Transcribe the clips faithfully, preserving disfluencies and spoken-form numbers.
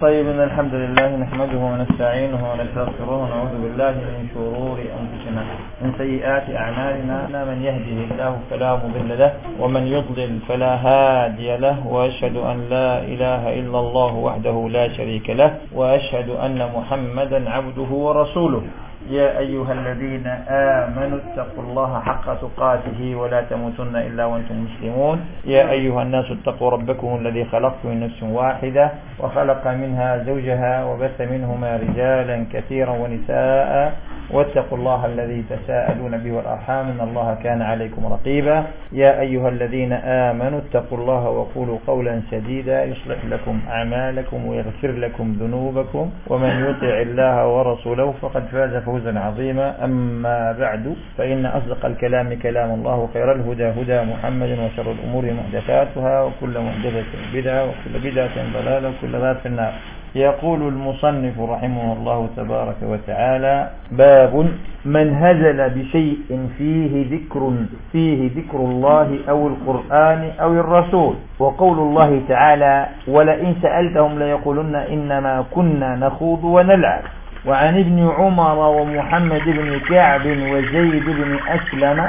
طيب، إن الحمد لله نحمده ونستعينه ونستغفره ونعوذ بالله من شرور أنفسنا من سيئات أعمالنا. من يهده الله فلا مضل له ومن يضلل فلا هادي له، وأشهد أن لا إله إلا الله وحده لا شريك له، وأشهد أن محمدا عبده ورسوله. يا أيها الذين آمنوا اتقوا الله حق تقاته ولا تموتن إلا وأنتم مسلمون. يا أيها الناس اتقوا ربكم الذي خلقكم من نفس واحدة وخلق منها زوجها وبث منهما رجالا كثيرا ونساء، واتقوا الله الذي تساءلون به والأرحام إن الله كان عليكم رقيبا. يا أيها الذين آمنوا اتقوا الله وقولوا قولا سديدا يصلح لكم أعمالكم ويغفر لكم ذنوبكم، ومن يطع الله ورسوله فقد فاز فوزا عظيما. أما بعد، فإن أصدق الكلام كلام الله، وخير الهدى هدى محمد، وشر الأمور محدثاتها، وكل محدثة بدعة، وكل بدعة ضلالة، وكل ضلالة في النار. يقول المصنف رحمه الله تبارك وتعالى: باب من هزل بشيء فيه ذكر فيه ذكر الله أو القرآن أو الرسول. وقول الله تعالى: ولئن سألتهم ليقولن إنما كنا نخوض ونلعب. وعن ابن عمر ومحمد بن كعب وزيد بن أسلم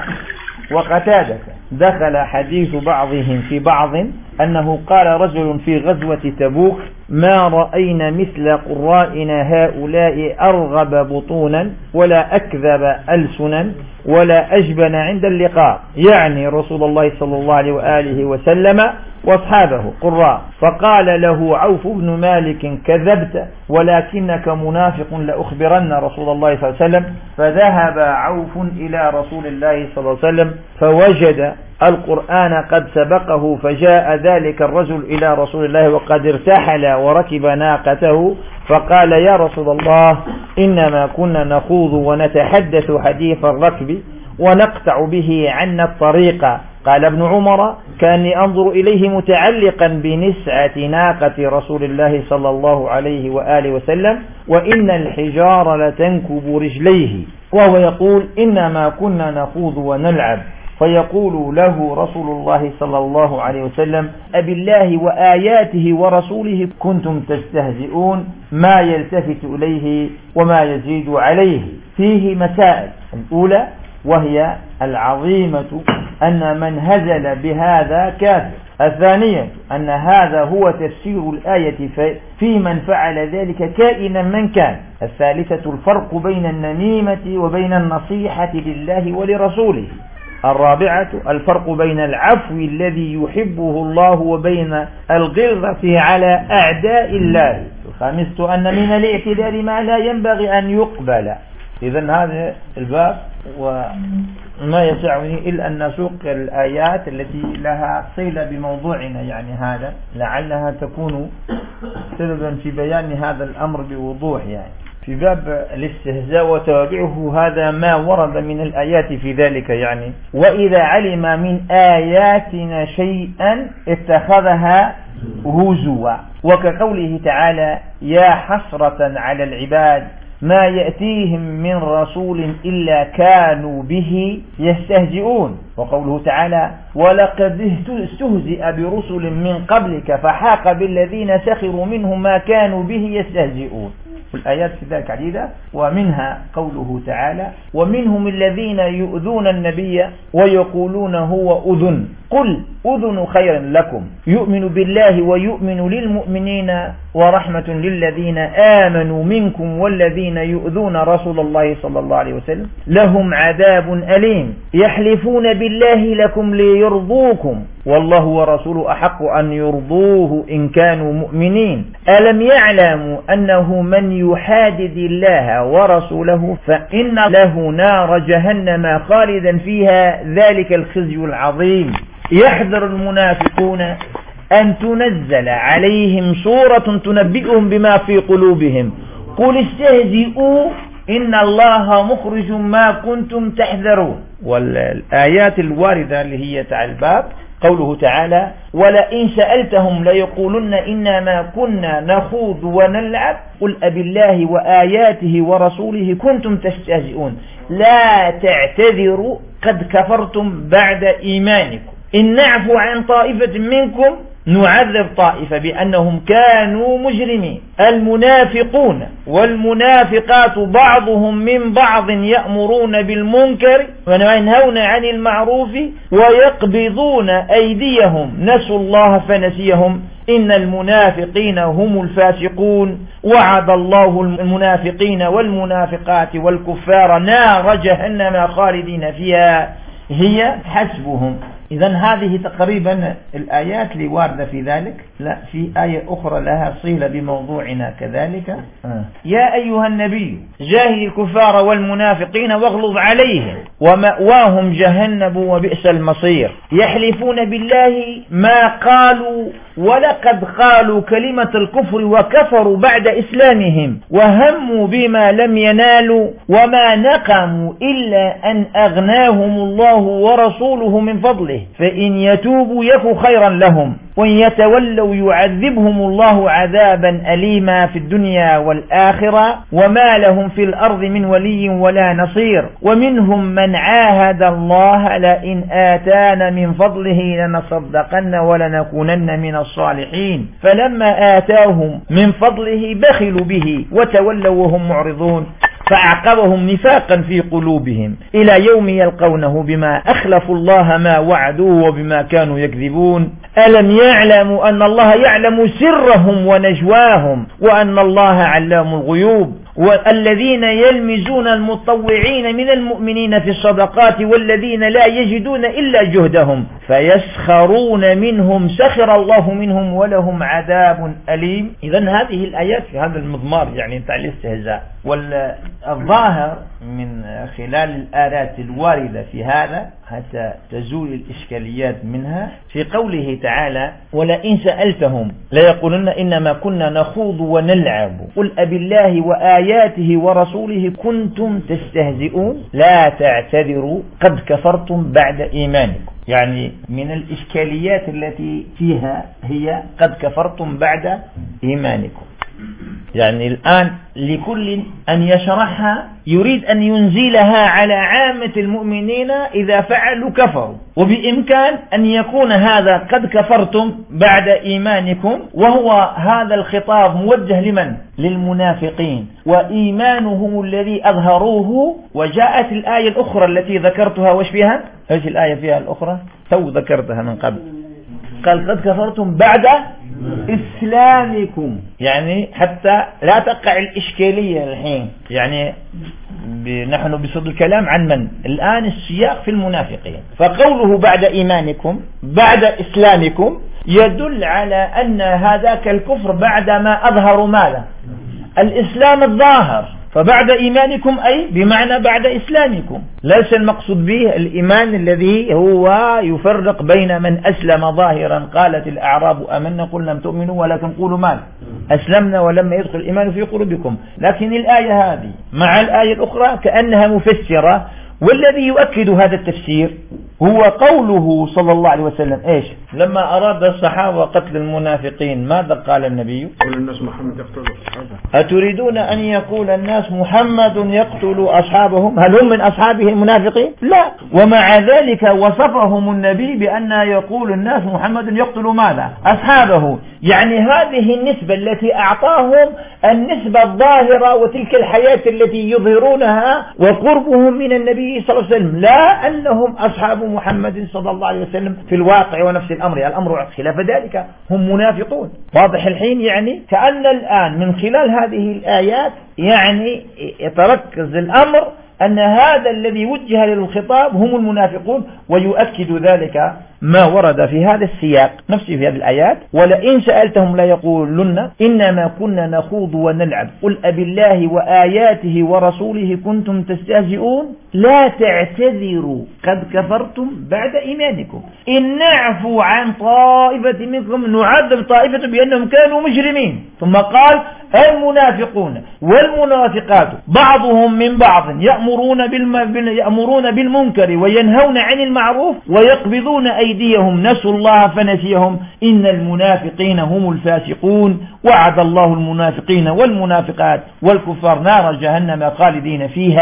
وقتادة دخل حديث بعضهم في بعض أنه قال رجل في غزوة تبوك: ما رأينا مثل قرائنا هؤلاء أرغب بطونا ولا أكذب ألسنا ولا أجبن عند اللقاء، يعني رسول الله صلى الله عليه وآله وسلم واصحابه قراء. فقال له عوف بن مالك: كذبت ولكنك منافق، لأخبرن رسول الله صلى الله عليه وسلم. فذهب عوف إلى رسول الله صلى الله عليه وسلم فوجد القرآن قد سبقه، فجاء ذلك الرجل إلى رسول الله وقد ارتحل وركب ناقته، فقال: يا رسول الله، إنما كنا نخوض ونتحدث حديث الركب ونقطع به عنا الطريق. قال ابن عمر: كاني أنظر إليه متعلقا بنسعة ناقة رسول الله صلى الله عليه وآله وسلم، وإن الحجار لتنكب رجليه، وهو يقول: إنما كنا نخوض ونلعب. فيقول له رسول الله صلى الله عليه وسلم: أبالله وآياته ورسوله كنتم تستهزئون؟ ما يلتفت إليه وما يزيد عليه. فيه مسائل: الأولى وهي العظيمة أن من هزل بهذا كافر. الثانية أن هذا هو تفسير الآية في من فعل ذلك كائنا من كان. الثالثة الفرق بين النميمة وبين النصيحة لله ولرسوله. الرابعة الفرق بين العفو الذي يحبه الله وبين الغلظة على أعداء الله. الخامسة أن من الاعتدال ما لا ينبغي أن يقبل. إذن هذا الباب، وما يسعني إلا أن نسوق الآيات التي لها صلة بموضوعنا، يعني هذا لعلها تكون سببا في بيان هذا الأمر بوضوح. يعني في باب الاستهزاء وتوابعه، هذا ما ورد من الآيات في ذلك. يعني وإذا علم من آياتنا شيئا اتخذها هزوا، وكقوله تعالى: يا حسرة على العباد ما يأتيهم من رسول إلا كانوا به يستهزئون. وقوله تعالى: ولقد استهزئ برسل من قبلك فحاق بالذين سخروا منهم ما كانوا به يستهزئون. الآيات في ذلك عديدة، ومنها قوله تعالى: ومنهم الذين يؤذون النبي ويقولون هو أذن، قل أذن خير لكم يؤمن بالله ويؤمن للمؤمنين ورحمة للذين آمنوا منكم والذين يؤذون رسول الله صلى الله عليه وسلم لهم عذاب أليم يحلفون بالله لكم ليرضوكم والله ورسوله أحق أن يرضوه إن كانوا مؤمنين ألم يعلموا أنه من يحادد الله ورسوله فإن له نار جهنم خالدا فيها ذلك الخزي العظيم. يحذر المنافقون أن تنزل عليهم سورة تنبئهم بما في قلوبهم قل استهزئوا إن الله مخرج ما كنتم تحذرون. والآيات الواردة اللي هي تاع الباب قوله تعالى: ولئن سألتهم ليقولن إنما كنا نخوض ونلعب قل أبالله وآياته ورسوله كنتم تستهزئون لا تعتذروا قد كفرتم بعد إيمانكم إن نعفو عن طائفة منكم نعذب طائفة بأنهم كانوا مجرمين. المنافقون والمنافقات بعضهم من بعض يأمرون بالمنكر وينهون عن المعروف ويقبضون أيديهم نسوا الله فنسيهم إن المنافقين هم الفاسقون وعد الله المنافقين والمنافقات والكفار نار جهنم خالدين فيها هي حسبهم. إذن هذه تقريبا الآيات اللي واردة في ذلك. لا، في آية أخرى لها صلة بموضوعنا كذلك. آه. يا أيها النبي جاهد الكفار والمنافقين واغلظ عليهم ومأواهم جهنم وبئس المصير يحلفون بالله ما قالوا ولقد قالوا كلمة الكفر وكفروا بعد إسلامهم وهموا بما لم ينالوا وما نقموا إلا أن أغناهم الله ورسوله من فضله فإن يتوبوا يك خيرا لهم وإن يتولوا يعذبهم الله عذابا أليما في الدنيا والآخرة وما لهم في الأرض من ولي ولا نصير ومنهم من عاهد الله لئن آتانا من فضله لنصدقن ولنكونن من الصالحين فلما آتاهم من فضله بخلوا به وتولوا وهم معرضون فأعقبهم نفاقا في قلوبهم إلى يوم يلقونه بما أخلفوا الله ما وعدوه وبما كانوا يكذبون ألم يعلموا أن الله يعلم سرهم ونجواهم وأن الله علام الغيوب والذين يلمزون المتطوعين من المؤمنين في الصدقات والذين لا يجدون إلا جهدهم فيسخرون منهم سخر الله منهم ولهم عذاب أليم. إذن هذه الآيات في هذا المضمار يعني تاع الاستهزاء. والظاهر من خلال الآيات الواردة في هذا حتى تزول الإشكاليات منها في قوله تعالى ولئن سألتهم ليقولن إنما كنا نخوض ونلعب قل أبالله وآياته ورسوله كنتم تستهزئون لا تعتذروا قد كفرتم بعد إيمانكم. يعني من الإشكاليات التي فيها هي قد كفرتم بعد إيمانكم. يعني الآن لكل أن يشرحها يريد أن ينزلها على عامة المؤمنين إذا فعلوا كفروا وبإمكان أن يكون هذا قد كفرتم بعد إيمانكم وهو هذا الخطاب موجه لمن؟ للمنافقين وإيمانهم الذي أظهروه. وجاءت الآية الأخرى التي ذكرتها وش فيها؟ ايش الآية فيها الأخرى؟ تو ذكرتها من قبل قال قد كفرتم بعد إسلامكم يعني حتى لا تقع الإشكالية الحين. يعني نحن بصدد الكلام عن من؟ الآن السياق في المنافقين. فقوله بعد إيمانكم بعد إسلامكم يدل على أن هذاك الكفر بعد ما أظهروا ماذا؟ الإسلام الظاهر. فبعد إيمانكم أي بمعنى بعد إسلامكم. ليس المقصود به الإيمان الذي هو يفرق بين من أسلم ظاهرا قالت الأعراب أمنا قل لم تؤمنوا ولكن قولوا ماذا أسلمنا ولما يدخل الإيمان في قلوبكم. لكن الآية هذه مع الآية الأخرى كأنها مفسرة والذي يؤكد هذا التفسير هو قوله صلى الله عليه وسلم إيش لما أراد الصحابة قتل المنافقين ماذا قال النبي؟ قال الناس محمد يقتل أصحابه. أتريدون أن يقول الناس محمد يقتل أصحابهم؟ هل هم من أصحابه المنافقين؟ لا. ومع ذلك وصفهم النبي بأن يقول الناس محمد يقتل ماذا؟ أصحابه. يعني هذه النسبة التي أعطاهم النسبة الظاهرة وتلك الحياة التي يظهرونها وقربهم من النبي صلى الله عليه وسلم لا أنهم أصحاب محمد صلى الله عليه وسلم في الواقع ونفس الأمر. الأمر خلاف ذلك هم منافقون. واضح الحين؟ يعني كأن الآن من خلال هذه الآيات يعني يتركز الأمر أن هذا الذي وجه للخطاب هم المنافقون ويؤكد ذلك ما ورد في هذا السياق نفسه في هذه الآيات ولئن سألتهم لا يقولن إنما كنا نخوض ونلعب قل أبالله وآياته ورسوله كنتم تستهزئون لا تعتذروا قد كفرتم بعد إيمانكم إن نعفو عن طائفة منكم نعذب طائفة بأنهم كانوا مجرمين. ثم قال المنافقون والمنافقات بعضهم من بعض يأمرون, بالم... يأمرون بالمنكر وينهون عن المعروف ويقبضون أيديهم نسوا الله فنسيهم إن المنافقين هم الفاسقون وعد الله المنافقين والمنافقات والكفار نار جهنم خالدين فيها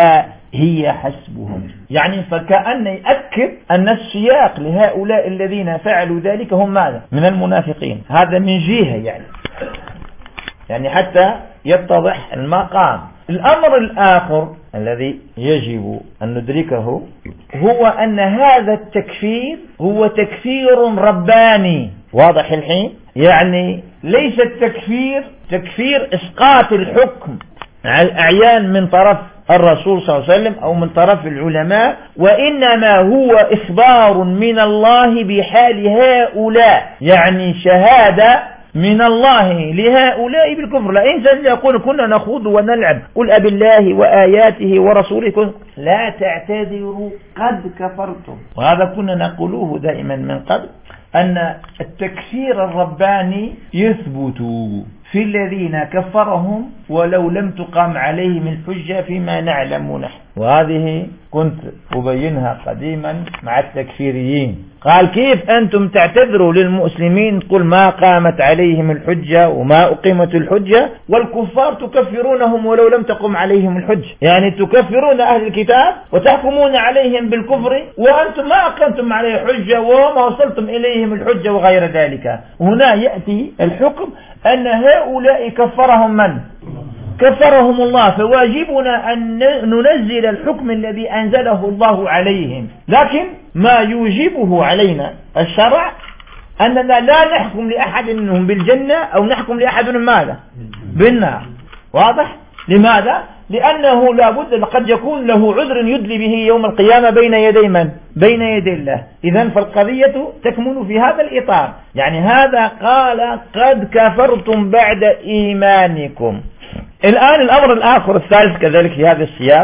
هي حسبهم. يعني فكأن يأكد أن السياق لهؤلاء الذين فعلوا ذلك هم ماذا؟ من المنافقين. هذا من جهة يعني يعني حتى يتضح المقام. الأمر الآخر الذي يجب أن ندركه هو أن هذا التكفير هو تكفير رباني. واضح الحين؟ يعني ليس التكفير تكفير إسقاط الحكم على الأعيان من طرف الرسول صلى الله عليه وسلم أو من طرف العلماء، وإنما هو إخبار من الله بحال هؤلاء، يعني شهادة من الله لهؤلاء بالكفر. لا إنسان يقول كنا نخوض ونلعب، قل أب الله وآياته ورسوله لا تعتذروا قد كفرتم. وهذا كنا نقوله دائما من قبل، أن التكفير الرباني يثبت في الذين كفرهم ولو لم تقام عليهم الحجة فيما نعلم نحن. وهذه كنت أبينها قديما مع التكفيريين. قال كيف أنتم تعتذروا للمسلمين قل ما قامت عليهم الحجة وما أقيمت الحجة، والكفار تكفرونهم ولو لم تقم عليهم الحجة. يعني تكفرون أهل الكتاب وتحكمون عليهم بالكفر وأنتم ما أقمتم عليه حجة وما وصلتم إليهم الحجة وغير ذلك. هنا يأتي الحكم أن هؤلاء كفرهم من؟ كفرهم الله، فواجبنا أن ننزل الحكم الذي أنزله الله عليهم. لكن ما يوجبه علينا الشرع أننا لا نحكم لأحد منهم بالجنة أو نحكم لأحد منهم ماذا؟ بالنار. واضح؟ لماذا؟ لأنه لابد قد يكون له عذر يدلي به يوم القيامة بين يدي من؟ بين يدي الله. إذن فالقضية تكمن في هذا الإطار. يعني هذا قال قد كفرتم بعد إيمانكم. الآن الأمر الآخر الثالث كذلك في هذا السياق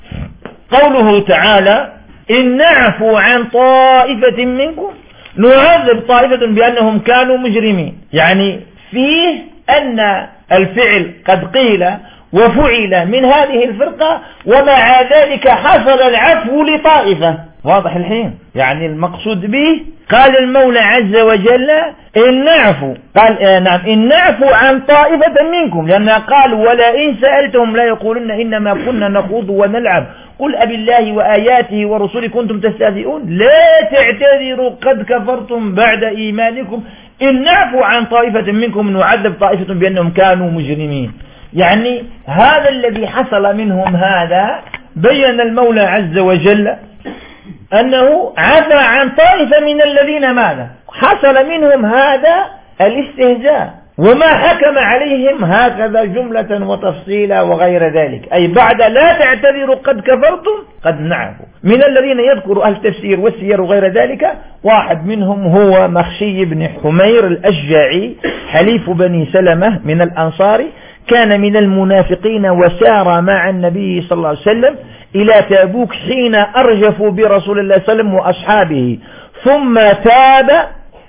قوله تعالى إن نعفو عن طائفة منكم نعذب طائفة بأنهم كانوا مجرمين. يعني فيه أن الفعل قد قيل وفعل من هذه الفرقة ومع ذلك حصل العفو لطائفة. واضح الحين؟ يعني المقصود به قال المولى عز وجل إن نعفو، قال آه نعم إن نعفو عن طائفة منكم، لأنه قال ولا إن سألتهم لا يقولن إنما كنا نخوض ونلعب قل أب الله وآياته ورسوله كنتم تستهزئون لا تعتذروا قد كفرتم بعد إيمانكم إن نعفو عن طائفة منكم نعذب طائفة بأنهم كانوا مجرمين. يعني هذا الذي حصل منهم هذا بين المولى عز وجل أنه عفى عن طائفة من الذين ماذا حصل منهم هذا الاستهزاء، وما حكم عليهم هكذا جملة وتفصيلا وغير ذلك، أي بعد لا تعتذروا قد كفرتم قد نعفوا. من الذين يذكر أهل التفسير والسير وغير ذلك واحد منهم هو مخشي بن حمير الأشجعي حليف بني سلمة من الأنصار، كان من المنافقين وسار مع النبي صلى الله عليه وسلم إلى تابوك حين أرجفوا برسول الله صلى الله عليه وسلم وأصحابه، ثم تاب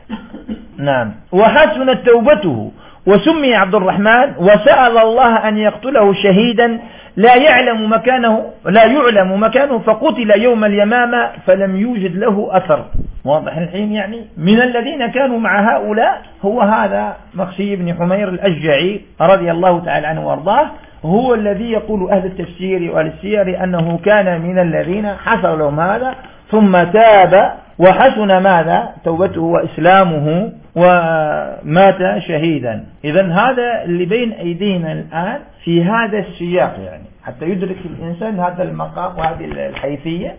نعم وحسنت توبته وسمي عبد الرحمن وسأل الله أن يقتله شهيدا لا يعلم مكانه لا يعلم مكانه فقتل يوم اليمامة فلم يوجد له أثر. واضح الحين؟ يعني من الذين كانوا مع هؤلاء هو هذا مخشي بن حمير الأشجعي رضي الله تعالى عنه وارضاه، هو الذي يقول أهل التفسير وأهل السير أنه كان من الذين حصل لهم هذا ثم تاب وحسن ماذا توبته وإسلامه ومات شهيدا. إذن هذا اللي بين أيدينا الآن في هذا السياق، يعني حتى يدرك الإنسان هذا المقام وهذه الحيثية،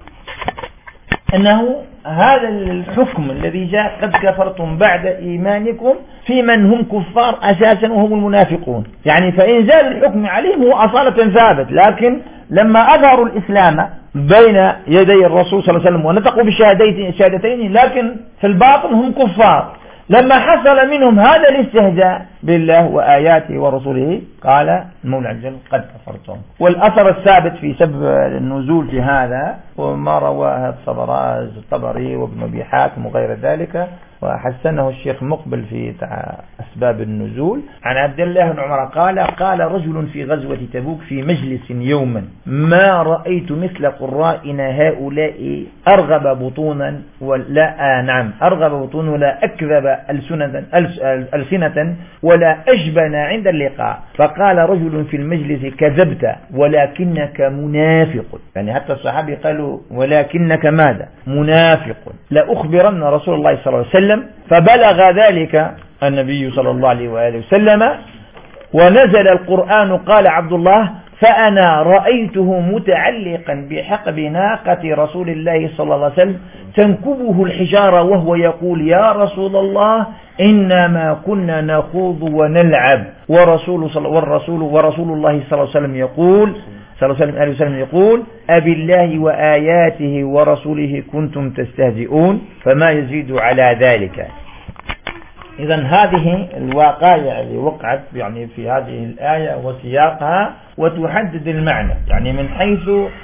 أنه هذا الحكم الذي جاء قد كفرتم بعد إيمانكم في من هم كفار أساسا وهم المنافقون. يعني فإنزال الحكم عليهم هو أصالة ثابت، لكن لما أظهروا الإسلام بين يدي الرسول صلى الله عليه وسلم ونطقوا بالشهادتين لكن في الباطن هم كفار، لما حصل منهم هذا الاستهزاء بالله وآياته ورسوله قال المولى عز وجل قد كفرتم. والأثر الثابت في سبب النزول في هذا وما رواه الطبري وابن أبي حاتم وغير ذلك وحسنه الشيخ مقبل في أسباب النزول عن عبد الله بن عمر قال قال رجل في غزوة تبوك في مجلس يوما ما رأيت مثل قرائنا هؤلاء أرغب بطونا ولا آه نعم أرغب بطون ولا أكذب ألسنة, ألسنة ولا أجبن عند اللقاء. فقال رجل في المجلس كذبت ولكنك منافق. يعني حتى الصحابي قالوا ولكنك ماذا منافق. لأخبرن رسول الله صلى الله عليه وسلم فبلغ ذلك النبي صلى الله عليه وآله وسلم ونزل القرآن. قال عبد الله فأنا رأيته متعلقا بحقب ناقة رسول الله صلى الله عليه وسلم تنكبه الحجارة وهو يقول يا رسول الله إنما كنا نخوض ونلعب ورسول صلى والرسول ورسول الله صلى الله عليه وسلم يقول صلى الله عليه وسلم يقول أبي الله وآياته ورسوله كنتم تستهزئون فما يزيد على ذلك. إذن هذه الواقعة اللي وقعت يعني في هذه الآية وسياقها وتحدد المعنى يعني من حيث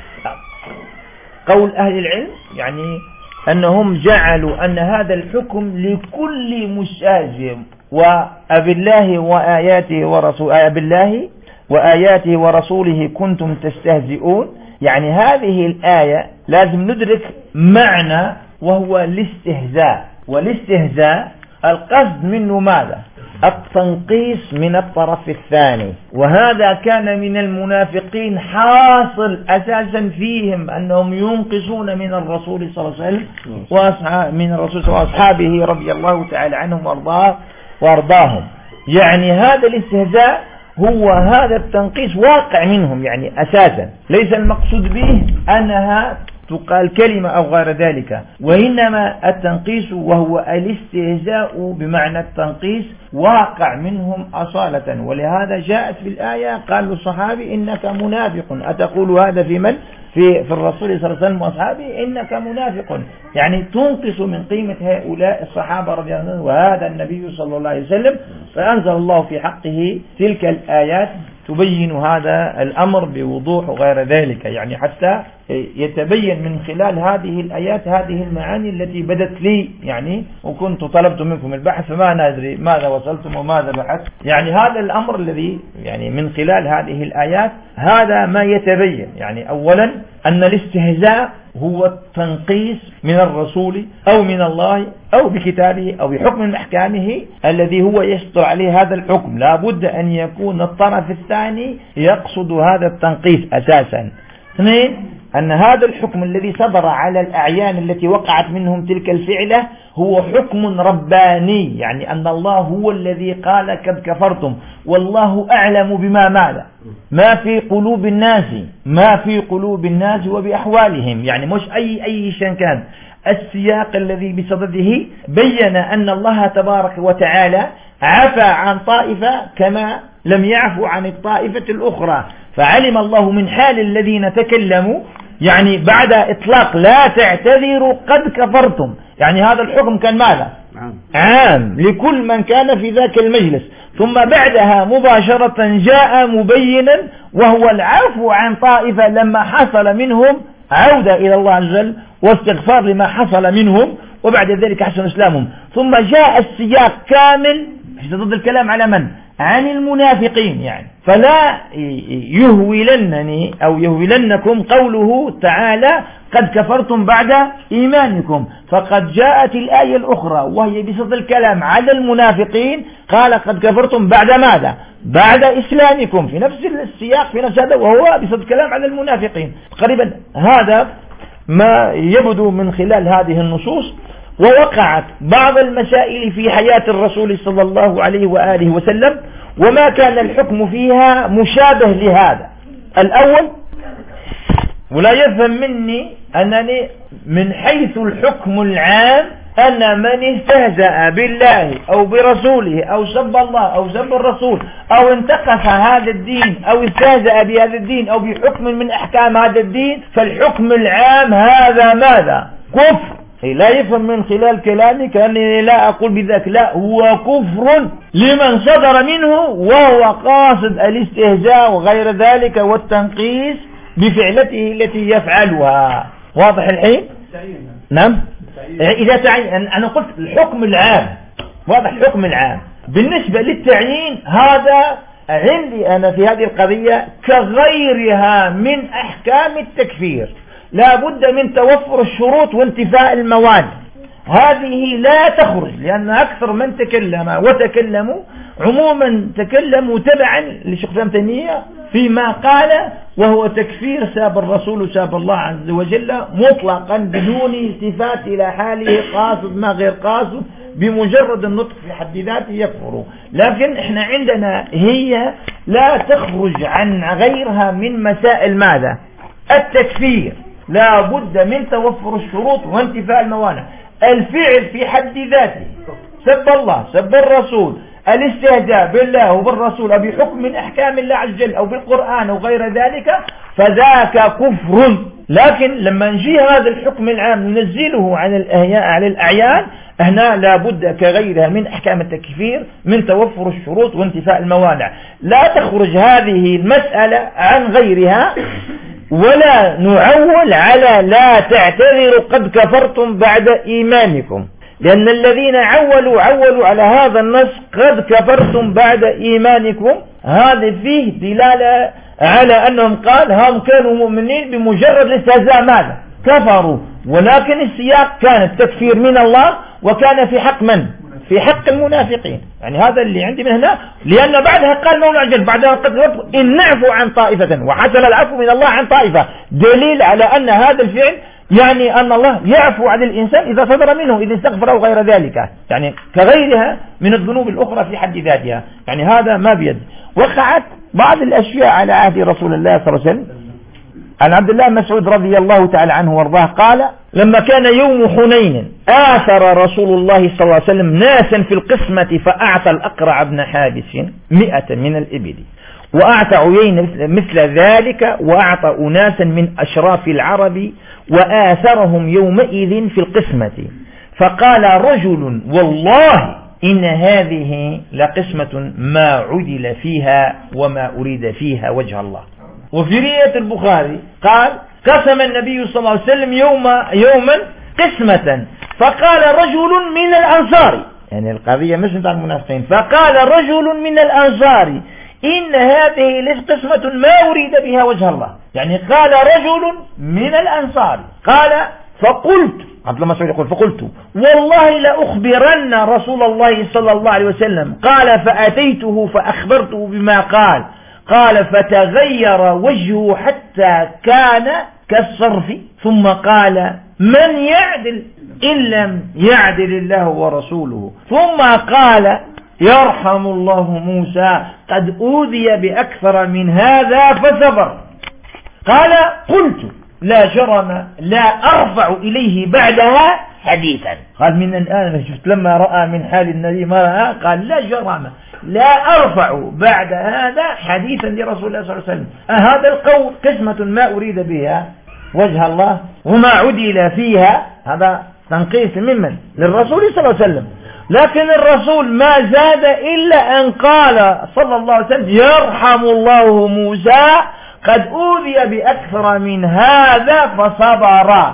قول أهل العلم يعني أنهم جعلوا أن هذا الحكم لكل مستهزئ وأبي الله وآياته ورسوله أبي الله وآياته ورسوله كنتم تستهزئون. يعني هذه الآية لازم ندرك معنى وهو الاستهزاء. والاستهزاء القصد منه ماذا؟ التنقيص من الطرف الثاني. وهذا كان من المنافقين حاصل أساسا فيهم أنهم ينقصون من الرسول صلى الله عليه وسلم وأصحاب من الرسول صلى الله عليه وسلم وأصحابه رضي الله تعالى عنهم وأرضاه وأرضاهم. يعني هذا الاستهزاء هو هذا التنقيص واقع منهم يعني أساسا ليس المقصود به أنها تقال كلمة أو غير ذلك وإنما التنقيص وهو الاستهزاء بمعنى التنقيص واقع منهم أصالة. ولهذا جاءت في الآية قال الصحابي إنك منافق أتقول هذا في من؟ في, في الرسول صلى الله عليه وسلم وأصحابه إنك منافق. يعني تنقص من قيمة هؤلاء الصحابة رضي الله عنهم وهذا النبي صلى الله عليه وسلم. فأنزل الله في حقه تلك الآيات تبين هذا الأمر بوضوح وغير ذلك يعني حتى يتبين من خلال هذه الآيات هذه المعاني التي بدت لي يعني وكنت طلبت منكم البحث فما ندري ماذا وصلتم وماذا بحث. يعني هذا الأمر الذي يعني من خلال هذه الآيات هذا ما يتبين. يعني أولا أن الاستهزاء هو التنقيص من الرسول أو من الله أو بكتابه أو بحكم من أحكامه الذي هو يشطر عليه هذا الحكم. لا بد أن يكون الطرف الثاني يقصد هذا التنقيص أساسا. اثنين أن هذا الحكم الذي صدر على الأعيان التي وقعت منهم تلك الفعلة هو حكم رباني. يعني أن الله هو الذي قال قد كفرتم والله أعلم بما ماذا ما في قلوب الناس ما في قلوب الناس وبأحوالهم. يعني مش أي أي شيء كان. السياق الذي بصدده بين أن الله تبارك وتعالى عفى عن طائفة كما لم يعفو عن الطائفة الأخرى. فعلم الله من حال الذين تكلموا يعني بعد إطلاق لا تعتذروا قد كفرتم. يعني هذا الحكم كان ماذا؟ عام لكل من كان في ذاك المجلس. ثم بعدها مباشرة جاء مبينا وهو العفو عن طائفة لما حصل منهم عودة إلى الله عز وجل واستغفار لما حصل منهم وبعد ذلك حسن إسلامهم. ثم جاء السياق كامل ضد الكلام على من؟ عن المنافقين. يعني فلا يهولنني أو يهولنكم قوله تعالى قد كفرتم بعد إيمانكم. فقد جاءت الآية الأخرى وهي بصدد الكلام على المنافقين قال قد كفرتم بعد ماذا؟ بعد إسلامكم في نفس السياق في نفس هذا وهو بصدد الكلام على المنافقين. تقريبا هذا ما يبدو من خلال هذه النصوص. ووقعت بعض المسائل في حياة الرسول صلى الله عليه وآله وسلم وما كان الحكم فيها مشابه لهذا. الأول ولا يفهم مني أنني من حيث الحكم العام أن من استهزأ بالله أو برسوله أو سب الله أو سب الرسول أو انتقص هذا الدين أو استهزأ بهذا الدين أو بحكم من أحكام هذا الدين فالحكم العام هذا ماذا؟ كفر. لا يفهم من خلال كلامي كأنني لا أقول بذلك، لا، هو كفر لمن صدر منه وهو قاصد الاستهزاء وغير ذلك والتنقيس بفعلته التي يفعلها. واضح الحين؟ نعم. إذا تعين، أنا قلت الحكم العام، واضح الحكم العام. بالنسبة للتعيين هذا عندي أنا في هذه القضية كغيرها من أحكام التكفير، لا بد من توفر الشروط وانتفاء الموانع. هذه لا تخرج، لأن أكثر من تكلم وتكلموا عموما تكلموا تبعا لشيخ ابن تيمية فيما قال، وهو تكفير ساب الرسول وساب الله عز وجل مطلقا بدون التفات إلى حاله قاصد ما غير قاصد، بمجرد النطق في حد ذاته يكفر. لكن احنا عندنا هي لا تخرج عن غيرها من مسائل ماذا؟ التكفير، لا بد من توفر الشروط وانتفاء الموانع. الفعل في حد ذاته، سب الله سب الرسول، الاستهزاء بالله وبالرسول أو بحكم من أحكام الله عز وجل أو بالقرآن أو غير ذلك، فذاك كفر. لكن لما نجي هذا الحكم العام ننزله عن الأهياء على الأعيان، هنا لابد كغيرها من أحكام التكفير من توفر الشروط وانتفاء الموانع. لا تخرج هذه المسألة عن غيرها، ولا نعول على لا تعتذروا قد كفرتم بعد إيمانكم، لأن الذين عولوا عولوا على هذا النص قد كفرتم بعد إيمانكم. هذا فيه دلالة على أنهم قال هم كانوا مؤمنين بمجرد الاستهزاء ماذا؟ كفروا. ولكن السياق كان التكفير من الله، وكان في حق من؟ في حق المنافقين. يعني هذا اللي عندي من هنا، لأن بعدها قال مولى عجل بعدها قد إن نعفو عن طائفة وحصل العفو من الله عن طائفة، دليل على أن هذا الفعل يعني أن الله يعفو عن الإنسان إذا صدر منه، إذا استغفر أو غير ذلك، يعني كغيرها من الذنوب الأخرى في حد ذاتها. يعني هذا ما بيد. وقعت بعض الأشياء على عهد رسول الله صلى الله عليه وسلم. عن عبد الله مسعود رضي الله تعالى عنه وارضاه قال: لما كان يوم حنين آثر رسول الله صلى الله عليه وسلم ناسا في القسمة، فأعطى الأقرع بن حابس مئة من الإبل، وأعطى عيين مثل ذلك، وأعطى أناسا من أشراف العرب، وآثرهم يومئذ في القسمة. فقال رجل: والله إن هذه لقسمة ما عدل فيها وما أريد فيها وجه الله. وفي رواية البخاري قال: قسم النبي صلى الله عليه وسلم يوم يوما قسمة، فقال رجل من الأنصار، يعني القضية مش بتاع المنافقين، فقال رجل من الأنصار: إن هذه لقسمة ما أريد بها وجه الله. يعني قال رجل من الأنصار قال: فقلت، عبد الله مسعود يقول: فقلت والله لأخبرن رسول الله صلى الله عليه وسلم. قال: فأتيته فأخبرته بما قال. قال: فتغير وجهه حتى كان كالصرف، ثم قال: من يعدل إن لم يعدل الله ورسوله. ثم قال: يرحم الله موسى، قد أوذي بأكثر من هذا فصبر. قال: قلت: لا جرم لا أرفع إليه بعدها حديثا. قال: من الآن شفت لما رأى من حال النبي ما رأى، قال: لا جرم لا أرفع بعد هذا حديثا لرسول الله صلى الله عليه وسلم. هذا القول قسمة ما أريد بها وجه الله وما عدل فيها، هذا تنقيس ممن؟ للرسول صلى الله عليه وسلم. لكن الرسول ما زاد إلا أن قال صلى الله عليه وسلم: يرحم الله موسى، قد أوذي بأكثر من هذا فصبر.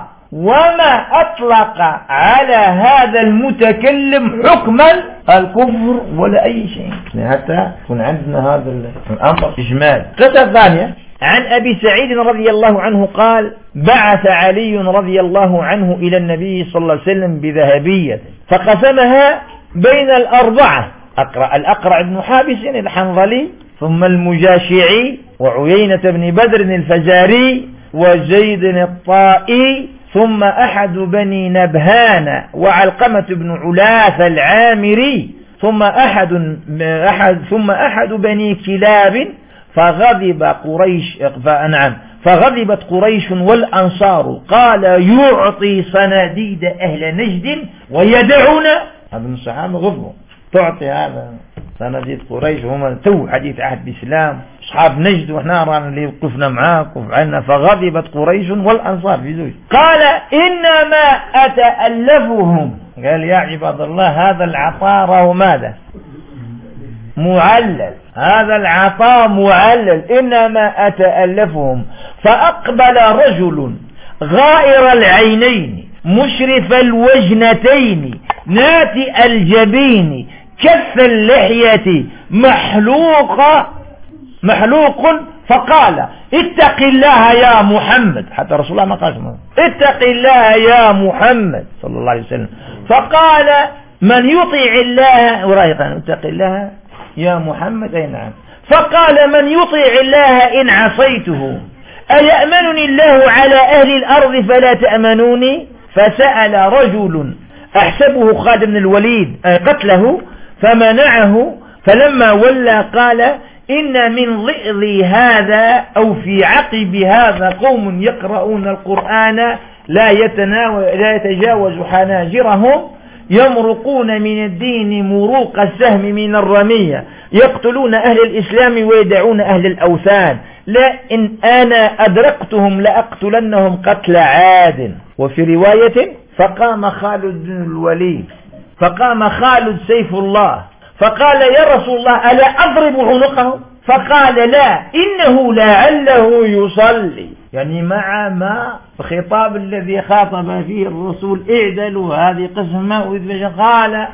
وما أطلق على هذا المتكلم حكما الكفر ولا أي شيء، حتى يكون عندنا هذا الأمر إجمال. قصة ثانية عن أبي سعيد رضي الله عنه قال: بعث علي رضي الله عنه إلى النبي صلى الله عليه وسلم بذهبية، فقسمها بين الأربعة: أقرأ الأقرع بن حابس الحنظلي، ثم المجاشعي، وعيينة بن بدر الفزاري، وزيد الطائي، ثم أحد بني نبهان، وعلقمة بن علاث العامري، ثم أحد, أحد ثم أحد بني كلاب. فغضب قريش فأنعم فغضبت قريش والأنصار، قال: يعطي صناديد أهل نجد ويدعونا. هذا من الصحابة غضبوا، تعطي هذا صناديد قريش، هم تو حديث عهد الإسلام، أصحاب نجد وإحنا رانا اللي وقفنا معاك وفعلنا. فغضبت قريش والأنصار في زوج. قال: إنما أتألفهم. قال: يا عباد الله، هذا العطاء راه ماذا؟ معلل، هذا العطاء معلل، إنما أتألفهم. فأقبل رجل غائر العينين مشرف الوجنتين ناتئ الجبين كف اللحية محلوق محلوق فقال اتق الله يا محمد. حتى رسول الله ما قال اتق الله يا محمد صلى الله عليه وسلم. فقال من يطيع الله ورايقا اتق الله يا محمد أي نعم. فقال من يطيع الله إن عصيته أيأمنني الله على أهل الأرض فلا تأمنوني. فسأل رجل أحسبه خالد بن الوليد قتله فمنعه، فلما ولى قال إن من ضئض هذا أو في عقب هذا قوم يقرؤون القرآن لا يتناول لا يتجاوز حناجرهم يمرقون من الدين مروق السهم من الرمية يقتلون أهل الإسلام ويدعون أهل الأوثان لا إن أنا أدركتهم لأقتلنهم قتل عاد. وفي رواية فقام خالد بن الوليد فقام خالد سيف الله فقال يا رسول الله ألا أضرب عنقه؟ فقال لا إنه لعله يصلي، يعني مع ما الخطاب الذي خاطب فيه الرسول اعدلوا هذه قسمة. قال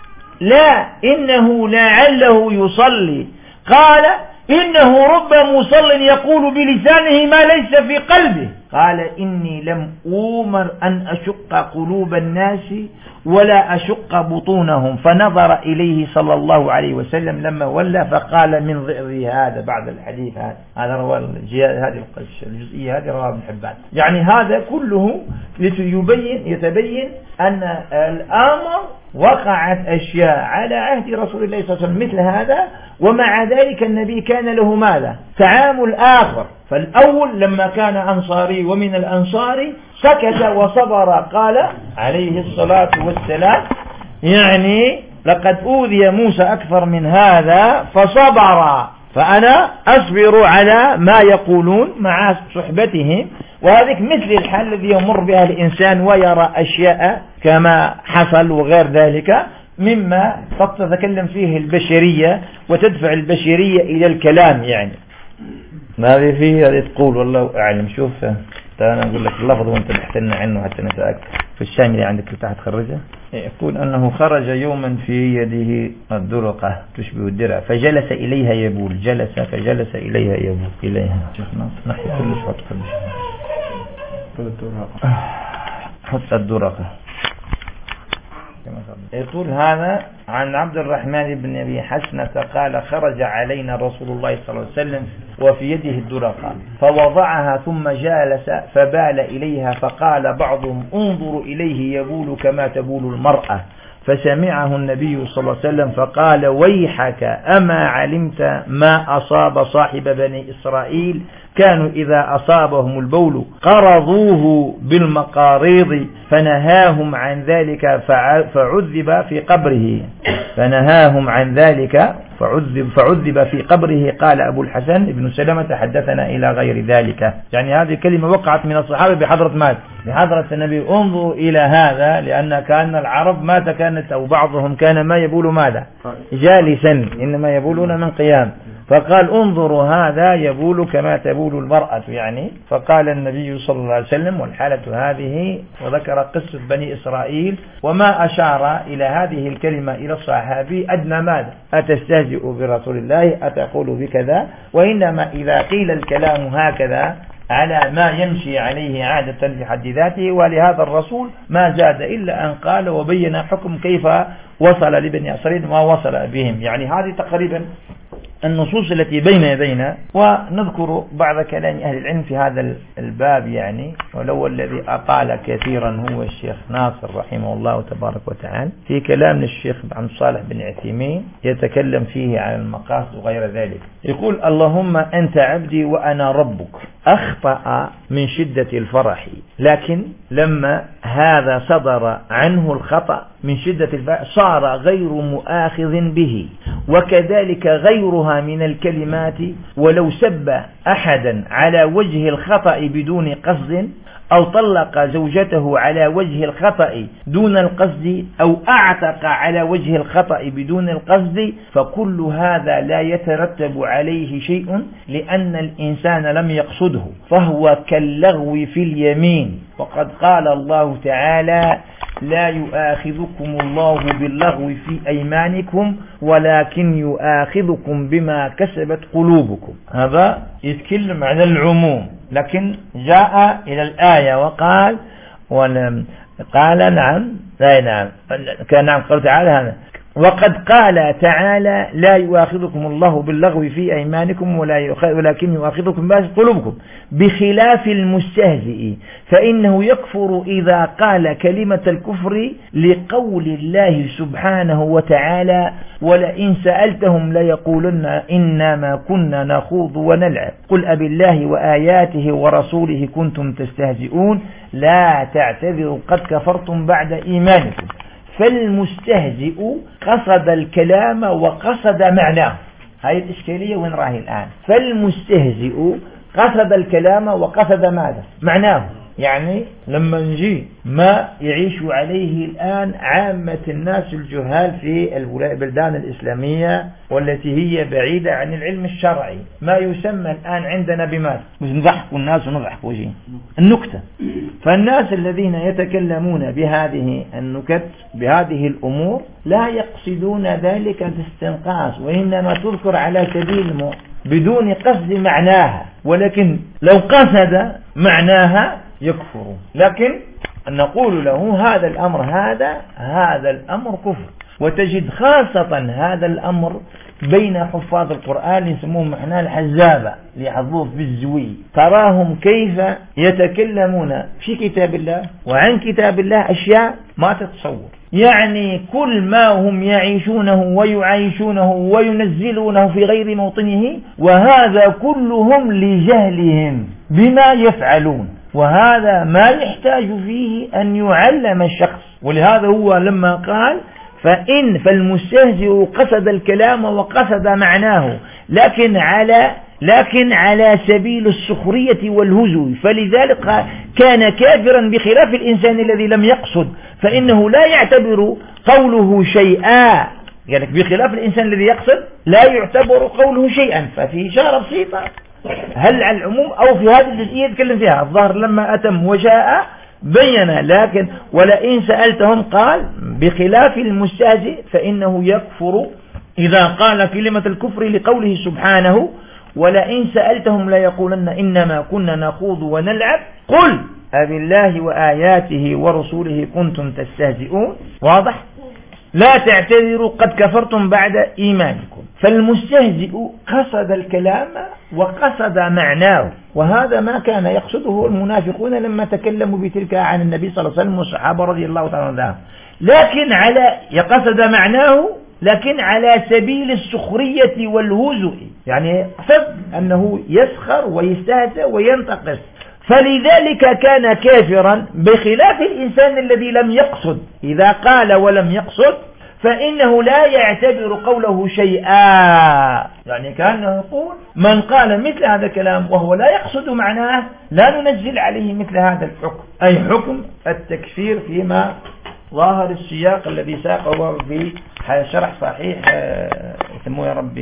لا إنه لعله يصلي. قال إنه رب مصل يقول بلسانه ما ليس في قلبه. قال إني لم أؤمر أن أشق قلوب الناس ولا أشق بطونهم. فنظر إليه صلى الله عليه وسلم لما ولى فقال من ضئض هذا بعد الحديث هذا هذا رواه هذه الجزئية هذه رواه ابن حبان. يعني هذا كله ليبين يتبين أن الأمر وقعت أشياء على عهد رسول الله صلى الله عليه وسلم مثل هذا، ومع ذلك النبي كان له ماذا؟ تعامل آخر. فالأول لما كان أنصاري ومن الأنصار سكت وصبر. قال عليه الصلاة والسلام يعني لقد أوذي موسى أكثر من هذا فصبر، فأنا أصبر على ما يقولون مع صحبتهم. وهذه مثل الحال الذي يمر بها الإنسان ويرى أشياء كما حصل وغير ذلك مما قد تتكلم فيه البشرية وتدفع البشرية إلى الكلام. يعني ما هذه فيه هذه تقول والله أعلم. شوف أنا أقول لك اللفظ وأنت تحتلنا عنه حتى نتأكد. في الشامل عندك تحت خرجه يقول أنه خرج يوما في يده الدرقة تشبه الدرع فجلس إليها يبول. جلس فجلس إليها يبول إليها. نحن كل شوط كل شوط حط الدرقة. يقول هذا عن عبد الرحمن بن أبي حسنة قال خرج علينا رسول الله صلى الله عليه وسلم وفي يده الدرقة فوضعها ثم جالس فبال إليها فقال بعضهم انظروا إليه يبول كما تبول المرأة. فسمعه النبي صلى الله عليه وسلم فقال ويحك أما علمت ما أصاب صاحب بني إسرائيل كانوا إذا أصابهم البول قرضوه بالمقاريض فنهاهم عن ذلك فعذب في قبره فنهاهم عن ذلك فعذب, فعذب في قبره. قال أبو الحسن ابن سلمة حدثنا إلى غير ذلك. يعني هذه الكلمة وقعت من الصحابة بحضرة مات بحضرة النبي. انظروا إلى هذا لأن كان العرب ما كانت أو بعضهم كان ما يبول ماذا جالسا إنما يبولون من قيام. فقال انظروا هذا يبول كما تبول المرأة. يعني فقال النبي صلى الله عليه وسلم والحالة هذه وذكر قصة بني إسرائيل وما أشار إلى هذه الكلمة إلى الصحابي أدنى ماذا أتستهزئ برسول الله أتقول بكذا. وإنما إذا قيل الكلام هكذا على ما يمشي عليه عادة في حد ذاته. ولهذا الرسول ما زاد إلا أن قال وبين حكم كيف وصل لبني إسرائيل ما وصل بهم. يعني هذه تقريبا النصوص التي بين يدينا. ونذكر بعض كلام أهل العلم في هذا الباب يعني ولو الذي أطال كثيرا هو الشيخ ناصر رحمه الله تبارك وتعالى في كلام الشيخ عبد صالح بن عثيمين يتكلم فيه عن المقاصد وغير ذلك. يقول اللهم أنت عبدي وأنا ربك. أخطأ من شدة الفرح لكن لما هذا صدر عنه الخطأ من شدة الفرح صار غير مؤاخذ به. وكذلك غيرها من الكلمات ولو سب أحدا على وجه الخطأ بدون قصد أو طلق زوجته على وجه الخطأ دون القصد أو أعتق على وجه الخطأ بدون القصد فكل هذا لا يترتب عليه شيء لأن الإنسان لم يقصده فهو كاللغو في اليمين وقد قال الله تعالى لا يؤاخذكم الله باللغو في أيمانكم ولكن يؤاخذكم بما كسبت قلوبكم. هذا يتكلم عن العموم، لكن جاء إلى الآية وقال ولم قال نعم لا نعم كان نعم قال تعالى هذا وقد قال تعالى لا يؤاخذكم الله باللغو في أيمانكم ولا ولكن يؤاخذكم بما كسبت قلوبكم بخلاف المستهزئ فإنه يكفر إذا قال كلمة الكفر لقول الله سبحانه وتعالى ولئن سألتهم ليقولن إنما كنا نخوض ونلعب قل أبي الله وآياته ورسوله كنتم تستهزئون لا تعتذروا قد كفرتم بعد إيمانكم. فالمستهزئ قصد الكلام وقصد معناه. هاي الإشكالية وين راهي الآن؟ فالمستهزئ قصد الكلام وقصد ماذا؟ معناه. يعني لما نجي ما يعيش عليه الآن عامة الناس الجهال في البلدان الإسلامية والتي هي بعيدة عن العلم الشرعي، ما يسمى الآن عندنا بماذا؟ نضحك الناس ونضحك وجهين النكتة. فالناس الذين يتكلمون بهذه النكت بهذه الأمور لا يقصدون ذلك الاستنقاص، وإنما تذكر على سبيل المو بدون قصد معناها، ولكن لو قصد معناها يكفر. لكن نقول له هذا الأمر هذا هذا الأمر كفر. وتجد خاصة هذا الأمر بين حفاظ القرآن يسموهم احنا الحزابة ليحظوه بالزوي، تراهم كيف يتكلمون في كتاب الله وعن كتاب الله أشياء ما تتصور. يعني كل ما هم يعيشونه ويعيشونه وينزلونه في غير موطنه، وهذا كلهم لجهلهم بما يفعلون، وهذا ما يحتاج فيه أن يعلم الشخص. ولهذا هو لما قال فإن فالمستهزئ قصد الكلام وقصد معناه لكن على لكن على سبيل السخرية والهزو، فلذلك كان كافرا بخلاف الإنسان الذي لم يقصد، فإنه لا يعتبر قوله شيئا. يعني بخلاف الإنسان الذي يقصد لا يعتبر قوله شيئا. ففي إشارة بسيطة هل على العموم أو في هذه الجزئية يتكلم فيها. الظاهر لما أتم وجاء بين، لكن ولئن سألتهم قال بخلاف المستهزئ فإنه يكفر إذا قال كلمة الكفر لقوله سبحانه ولئن سألتهم ليقولن إنما كنا نخوض ونلعب قل أبي الله وآياته ورسوله كنتم تستهزئون. واضح؟ لا تعتذروا قد كفرتم بعد إيمانكم. فالمستهزئ قصد الكلام وقصد معناه، وهذا ما كان يقصده المنافقون لما تكلموا بتلك عن النبي صلى الله عليه وسلم والصحابة رضي الله تعالى عنهم، لكن على يقصد معناه لكن على سبيل السخرية والهزء، يعني قصد أنه يسخر ويستهزئ وينتقص. فلذلك كان كافرا بخلاف الإنسان الذي لم يقصد. إذا قال ولم يقصد فإنه لا يعتبر قوله شيئا. يعني كأنه يقول من قال مثل هذا الكلام وهو لا يقصد معناه لا ننزل عليه مثل هذا الحكم، أي حكم التكفير فيما ظاهر السياق الذي ساقه في شرح صحيح يسموه يا ربي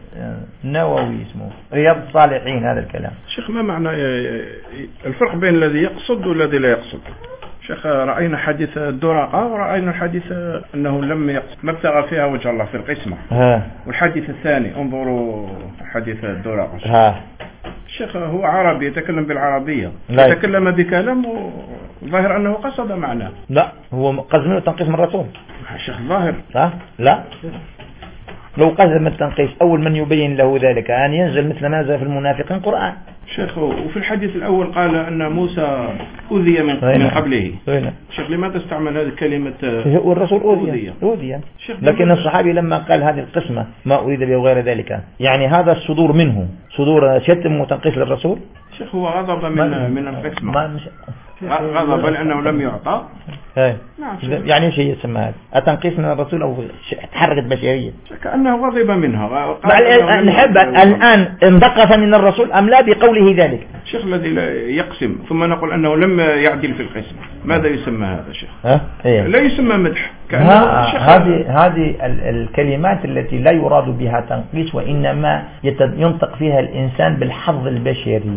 النووي اسمه رياض الصالحين. هذا الكلام شيخ ما معنى الفرق بين الذي يقصد والذي لا يقصد؟ شيخ رأينا حديث الدرقة ورأينا الحديث أنه لم يقصد ما ابتغى فيها وجه الله في القسمة. ها. والحديث الثاني انظروا حديث الدرقة. ها. الشيخ هو عربي يتكلم بالعربية، يتكلم بكلام ظاهر أنه قصد معناه. لا هو قصد منه تنقيص من الرسول. الشيخ ظاهر لا لا لو قصد من التنقيص أول من يبين له ذلك أن ينزل مثل ما نزل في المنافقين قرآن. شيخ وفي الحديث الأول قال أن موسى أوذي من, من قبله. شيخ لماذا استعمل هذه الكلمة والرسول أوذي أوذي لكن الصحابي لما قال هذه القسمة ما أريد به وغير ذلك، يعني هذا الصدور منه صدور شتم وتنقيص للرسول. شيخ هو غضب من من القسمة، غضب لأنه لم يعطى. نعم. يعني شيء يسمى هذا التنقيص من الرسول أو تحركت بشرية كأنه غضب منها. نحب الآن انتقص من الرسول أم لا بقوله ذلك؟ شيخ الذي يقسم ثم نقول أنه لم يعدل في القسم ماذا يسمى هذا شيخ؟ إيه؟ لا يسمى مدح. هذه هذه الكلمات التي لا يراد بها تنقيص وإنما ينطق فيها الإنسان بالحظ البشري.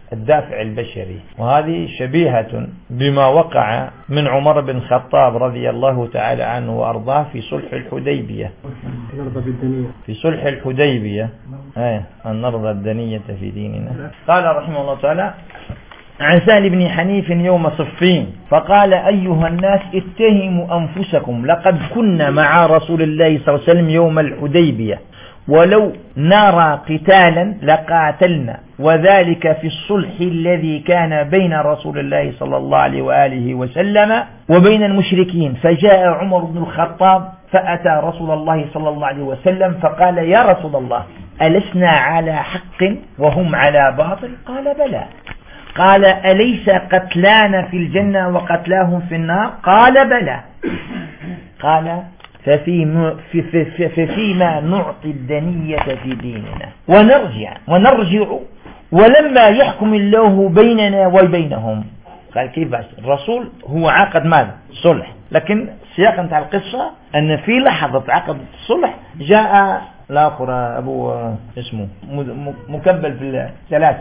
الدافع البشري. وهذه شبيهة بما وقع من عمر بن الخطاب رضي الله تعالى عنه وأرضاه في صلح الحديبية. في صلح الحديبية أي أن نرضى الدنية في ديننا. قال رحمه الله تعالى عن سهل بن حنيف يوم صفين فقال أيها الناس اتهموا أنفسكم لقد كنا مع رسول الله صلى الله عليه وسلم يوم الحديبية ولو نرى قتالا لقاتلنا وذلك في الصلح الذي كان بين رسول الله صلى الله عليه وآله وسلم وبين المشركين. فجاء عمر بن الخطاب فأتى رسول الله صلى الله عليه وسلم فقال يا رسول الله ألسنا على حق وهم على باطل؟ قال بلى. قال أليس قتلانا في الجنة وقتلاهم في النار؟ قال بلى. قال ففي في في في في فيما نعطي الدنية في ديننا ونرجع ونرجع ولما يحكم الله بيننا وبينهم. قال كيف بس الرسول هو عقد ماذا؟ صلح، لكن سياق انت القصة أن في لحظة عقد الصلح جاء الآخر أبو اسمه مكبل في الثلاث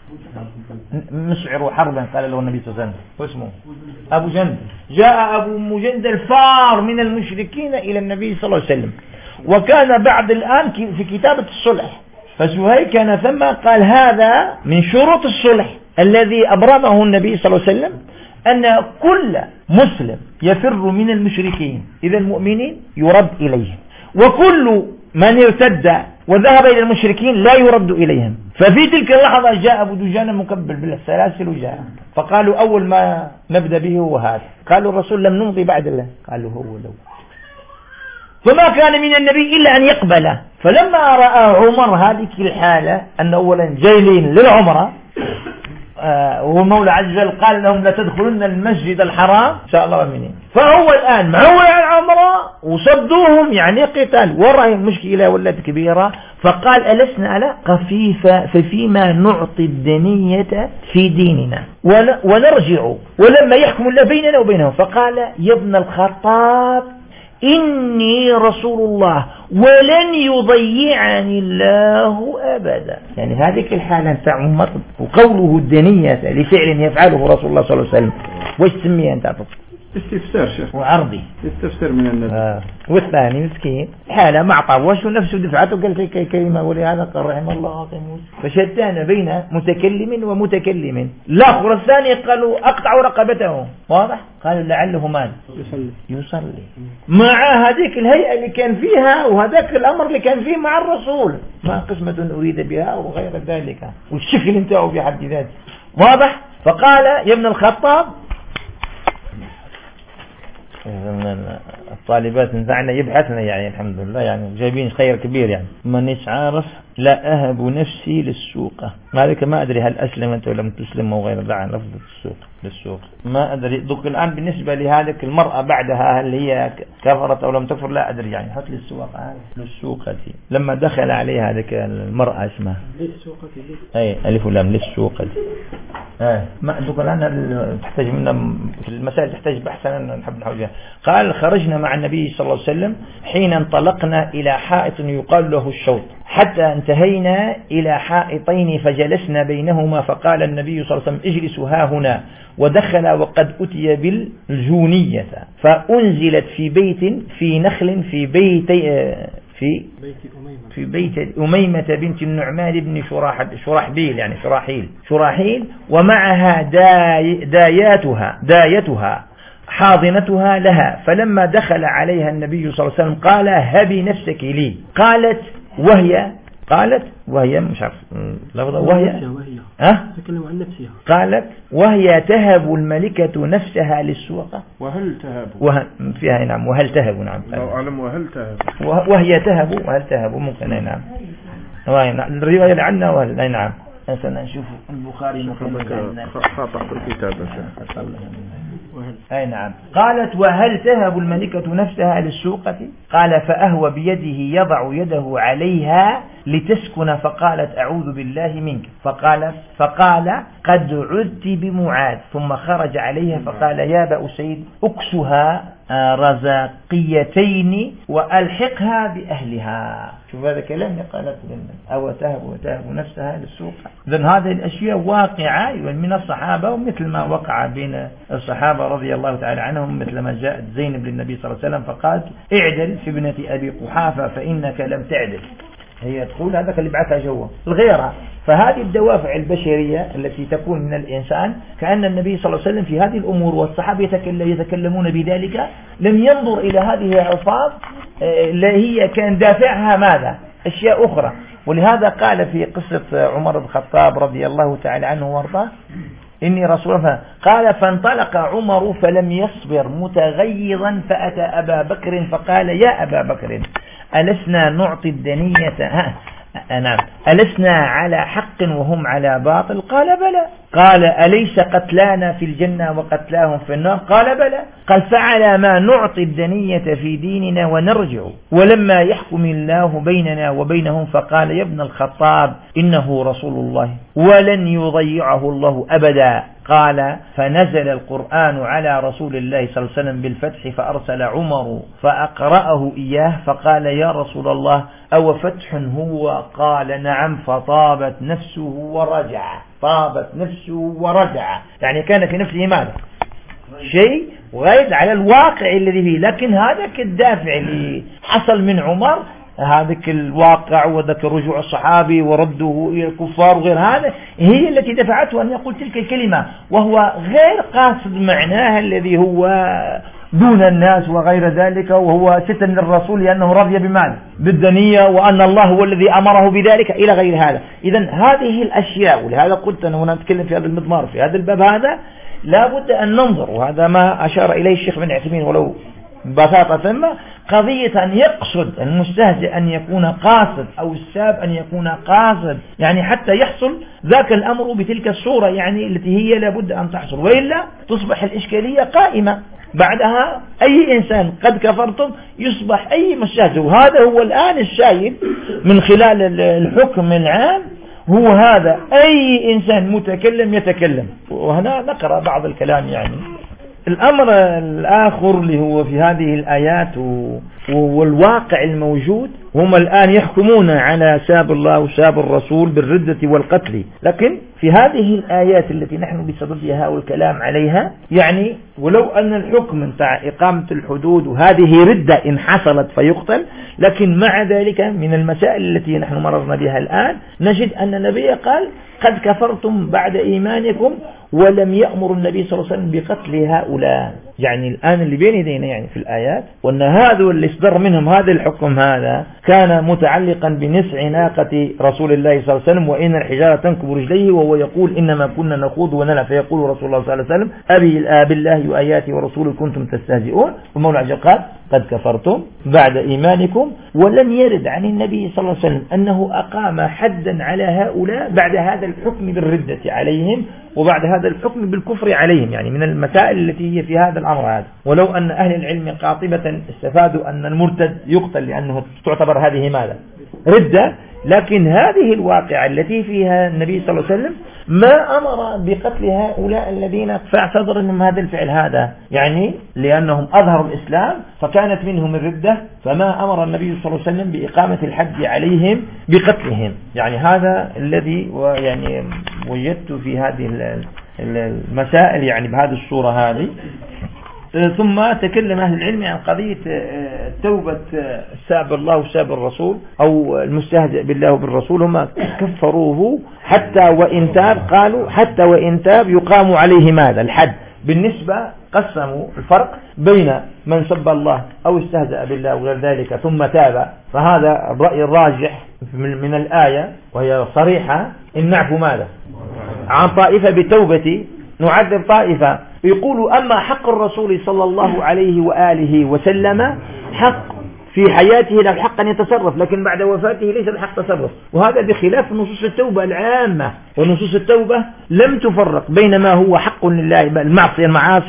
مسعر حربا قال له النبي صلى الله عليه وسلم واسمه أبو جندل. جاء أبو مجندل فار من المشركين إلى النبي صلى الله عليه وسلم وكان بعد الآن في كتابة الصلح. فسهيل كان ثم قال هذا من شروط الصلح الذي أبرمه النبي صلى الله عليه وسلم أن كل مسلم يفر من المشركين إلى المؤمنين يرد إليهم وكل من ارتد وذهب إلى المشركين لا يرد إليهم. ففي تلك اللحظة جاء أبو دجانة مكبل بالسلاسل وجاء فقالوا أول ما نبدأ به هو هذا. قالوا الرسول لم نمضي بعد الله. قالوا هو لو. فما كان من النبي إلا أن يقبله. فلما رأى عمر هذه الحالة أن أولا جايلين للعمرة آه والمولى عز وجل قال لهم لا تدخلن المسجد الحرام إن شاء الله أمنين. فهو الآن معه العمرة وصدوهم يعني قتال ورأي مشكلة ولا كبيرة. فقال ألسنا على خفيفة ففيما نعطي الدنية في ديننا ونرجع ولما يحكم الله بيننا وبينهم. فقال يا ابن الخطاب إني رسول الله ولن يضيعني الله أبدا. يعني هذه الحالة أنت عمر وقوله الدنية لفعل يفعله رسول الله صلى الله عليه وسلم وش تسميه أنت عطف؟ استفسار شيخ وعرضي استفسار من النبي. آه. والثاني مسكين حالة مع طاووس ونفسه دفعته قال في كلمة ولهذا قال رحم الله موسى. فشتان بين متكلم ومتكلم. الآخر الثاني قالوا أقطع رقبته واضح. قالوا لعله مال يصلي يصلي مع هذيك الهيئة اللي كان فيها وهذاك الأمر اللي كان فيه مع الرسول ما قسمة أريد بها وغير ذلك والشكل انتهوا في حد ذاته واضح. فقال يا ابن الخطاب الطالبات نفعنا يبحثنا يعني الحمد لله يعني جايبين خير كبير يعني مانيش عارف لا أهب نفسي للسوق. مالك ما أدري هل أسلمت ولا لم تسلم وغير ذلك لفظ السوق للسوق ما أدري. دوك الآن بالنسبة لهذه المرأة بعدها هل هي كفرت أو لم تكفر لا أدري يعني. حط للسوق للسوقة لما دخل عليها هذيك المرأة اسمها أي ألف ولام للسوقة. آه. ما دوك الآن تحتاج منا في المسائل تحتاج بحثا نحب نحوجها. قال خرجنا مع النبي صلى الله عليه وسلم حين انطلقنا إلى حائط يقال له الشوط حتى انتهينا إلى حائطين فجلسنا بينهما فقال النبي صلى الله عليه وسلم اجلسوا ها هنا ودخل وقد أتي بالجونية فأنزلت في بيت في نخل في بيت في في بيت أميمة بنت النعمان بن شرحبيل يعني شراحيل شراحيل ومعها داي داياتها دايتها حاضنتها لها. فلما دخل عليها النبي صلى الله عليه وسلم قال هبي نفسك لي. قالت وهي قالت وهي مش عارف لفظة وهي ها تكلم عن نفسها. قالت وهي تهب الملكة نفسها للسوقة. وهل تهب وه... فيها نعم وهل تهب نعم لو أعلم وهل تهب وهي تهب وهل تهب ممكن نعم الرواية اللي عندنا وهل نعم. أسألنا نشوف البخاري خاطئ في الكتاب أي نعم. قالت وهل تهب الملكة نفسها للسوقة؟ قال فأهوى بيده يضع يده عليها لتسكن فقالت أعوذ بالله منك، فقال فقال قد عدت بمعاذ، ثم خرج عليها فقال يا أبا أسيد اكسها رزاقيتين وألحقها بأهلها. شوف هذا كلام قالت لنا أو تهب وتهب نفسها للسوق. إذن هذه الأشياء واقعة من الصحابة، ومثل ما وقع بين الصحابة رضي الله تعالى عنهم، مثل ما جاءت زينب للنبي صلى الله عليه وسلم فقالت اعدل في ابنة أبي قحافة فإنك لم تعدل. هي تقول هذا اللي بعثها جوا الغيرة. فهذه الدوافع البشرية التي تكون من الإنسان، كأن النبي صلى الله عليه وسلم في هذه الأمور والصحابة يتكلمون بذلك لم ينظر إلى هذه الألفاظ اللي هي كان دافعها ماذا؟ أشياء أخرى. ولهذا قال في قصة عمر بن الخطاب رضي الله تعالى عنه وارضاه إني رسول الله، قال فانطلق عمر فلم يصبر متغيظا فأتى أبا بكر فقال يا أبا بكر ألسنا نعطي الدنية ها نعم ألسنا على حق وهم على باطل؟ قال بلى. قال أليس قتلانا في الجنة وقتلاهم في النار؟ قال بلى. قال فعلى ما نعطي الدنية في ديننا ونرجع ولما يحكم الله بيننا وبينهم؟ فقال يا ابن الخطاب إنه رسول الله ولن يضيعه الله أبدا. قال فنزل القرآن على رسول الله صلى الله عليه وسلم بالفتح فأرسل عمر فأقرأه إياه فقال يا رسول الله أو فتح هو؟ قال نعم. فطابت نفسه ورجع. طابت نفسه ورجع، يعني كان في نفسه ماذا؟ شيء غير على الواقع الذي فيه. لكن هذا الدافع اللي حصل من عمر، هذاك الواقع وذاك الرجوع الصحابي ورده إلى الكفار وغير هذا، هي التي دفعته أن يقول تلك الكلمة، وهو غير قاصد معناها الذي هو دون الناس وغير ذلك، وهو ستر للرسول لأنه رضي بماذا؟ بالدنيا، وأن الله هو الذي أمره بذلك إلى غير هذا. إذن هذه الأشياء، ولهذا قلت أنا هنا نتكلم في هذا المضمار في هذا الباب هذا لا بد أن ننظر، وهذا ما أشار إليه الشيخ بن عثيمين ولو ببساطة، ثم قضية أن يقصد المستهزئ أن يكون قاصد أو الساب أن يكون قاصد، يعني حتى يحصل ذاك الأمر بتلك الصورة يعني التي هي لابد أن تحصل، وإلا تصبح الإشكالية قائمة. بعدها أي إنسان قد كفرتم يصبح أي مستهزئ. وهذا هو الآن الشاهد من خلال الحكم العام، هو هذا أي إنسان متكلم يتكلم. وهنا نقرأ بعض الكلام. يعني الأمر الآخر اللي هو في هذه الآيات والواقع الموجود، هم الآن يحكمون على ساب الله وساب الرسول بالردة والقتل. لكن في هذه الآيات التي نحن بصددها والكلام عليها، يعني ولو أن الحكم بتاع إقامة الحدود وهذه ردة إن حصلت فيقتل، لكن مع ذلك من المسائل التي نحن مررنا بها الآن نجد أن النبي قال قد كفرتم بعد إيمانكم، ولم يأمر النبي صلى الله عليه وسلم بقتل هؤلاء. يعني الآن اللي بين يدينا يعني في الآيات، وأن هذا اللي اصدر منهم هذا الحكم هذا كان متعلقا بنسع ناقة رسول الله صلى الله عليه وسلم، وإن الحجارة تنكب رجليه وهو يقول إنما كنا نخوض ونلعب، فيقول رسول الله صلى الله عليه وسلم أبي بالله وآياته ورسوله كنتم تستهزئون. والمولى عز وجل قال قد كفرتم بعد إيمانكم، ولم يرد عن النبي صلى الله عليه وسلم أنه أقام حدا على هؤلاء بعد هذا الحكم بالردة عليهم وبعد هذا الحكم بالكفر عليهم، يعني من المسائل التي هي في هذا الأمر هذا. ولو أن أهل العلم قاطبة استفادوا أن المرتد يقتل لأنه تعتبر هذه ماذا؟ ردة، لكن هذه الواقعة التي فيها النبي صلى الله عليه وسلم ما أمر بقتل هؤلاء الذين فاعتذر منهم هذا الفعل هذا، يعني لأنهم أظهروا الإسلام فكانت منهم الردة، فما أمر النبي صلى الله عليه وسلم بإقامة الحد عليهم بقتلهم. يعني هذا الذي يعني وجدت في هذه المسائل يعني بهذه الصورة هذه. ثم تكلم أهل العلم عن قضية توبة ساب الله وساب الرسول أو المستهزئ بالله وبالرسول، هم كفروه حتى وإن تاب، قالوا حتى وإن تاب يقام عليه ماذا؟ الحد. بالنسبة قسموا الفرق بين من سب الله أو استهزأ بالله وغير ذلك ثم تاب، فهذا الرأي الراجح من الآية وهي صريحة إن نعفو ماذا؟ عن طائفة بتوبة نعذب طائفة. يقولوا أما حق الرسول صلى الله عليه وآله وسلم حق في حياته له حق أن يتصرف، لكن بعد وفاته ليس الحق تصرف، وهذا بخلاف نصوص التوبة العامة. ونصوص التوبة لم تفرق بين ما هو حق لله المعصية المعاصي